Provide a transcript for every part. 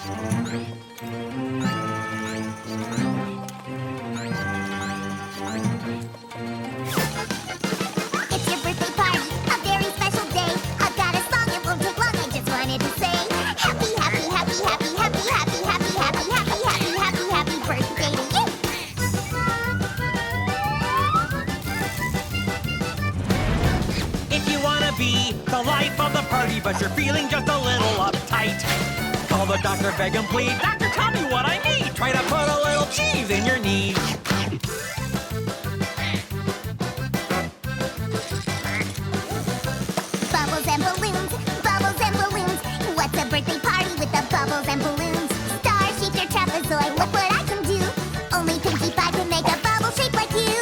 It's your birthday party, a very special day. I've got a song, it won't take long, I just wanted to say happy, happy, happy, happy, happy, happy, happy, happy, happy, happy, happy, happy birthday to you. If you wanna be the life of the party, but you're feeling just a little uptight, call the doctor, beg him, please. Doctor, tell me what I need. Try to put a little cheese in your knee. Bubbles and balloons, bubbles and balloons. What's a birthday party with the bubbles and balloons? Star-shaped or trapezoid, look what I can do. Only Pinkie Pie can make a bubble shape like you.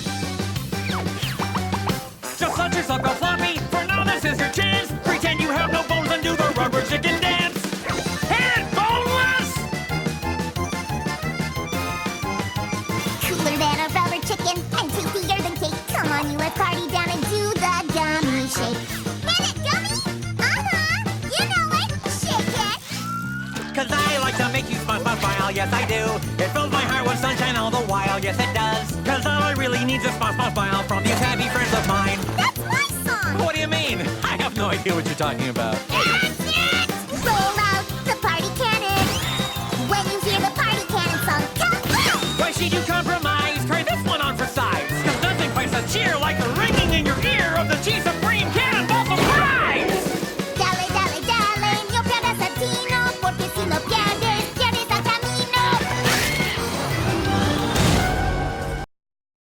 Just let yourself go floppy. For now, this is your chance. Pretend you have no bones and do the rubber chicken dance. Hit boneless! Cooler than a rubber chicken and tastier than cake. Come on, you, let's party down and do the gummy shake. Hit it, gummy! You know it. Shake it. 'Cause I like to make you smile, smile, smile. Yes, I do. It fills my heart with sunshine all the while. Yes, it does. 'Cause all I really need is a smile, smile, smile from these happy friends of mine. That's my song. What do you mean? I have no idea what you're talking about.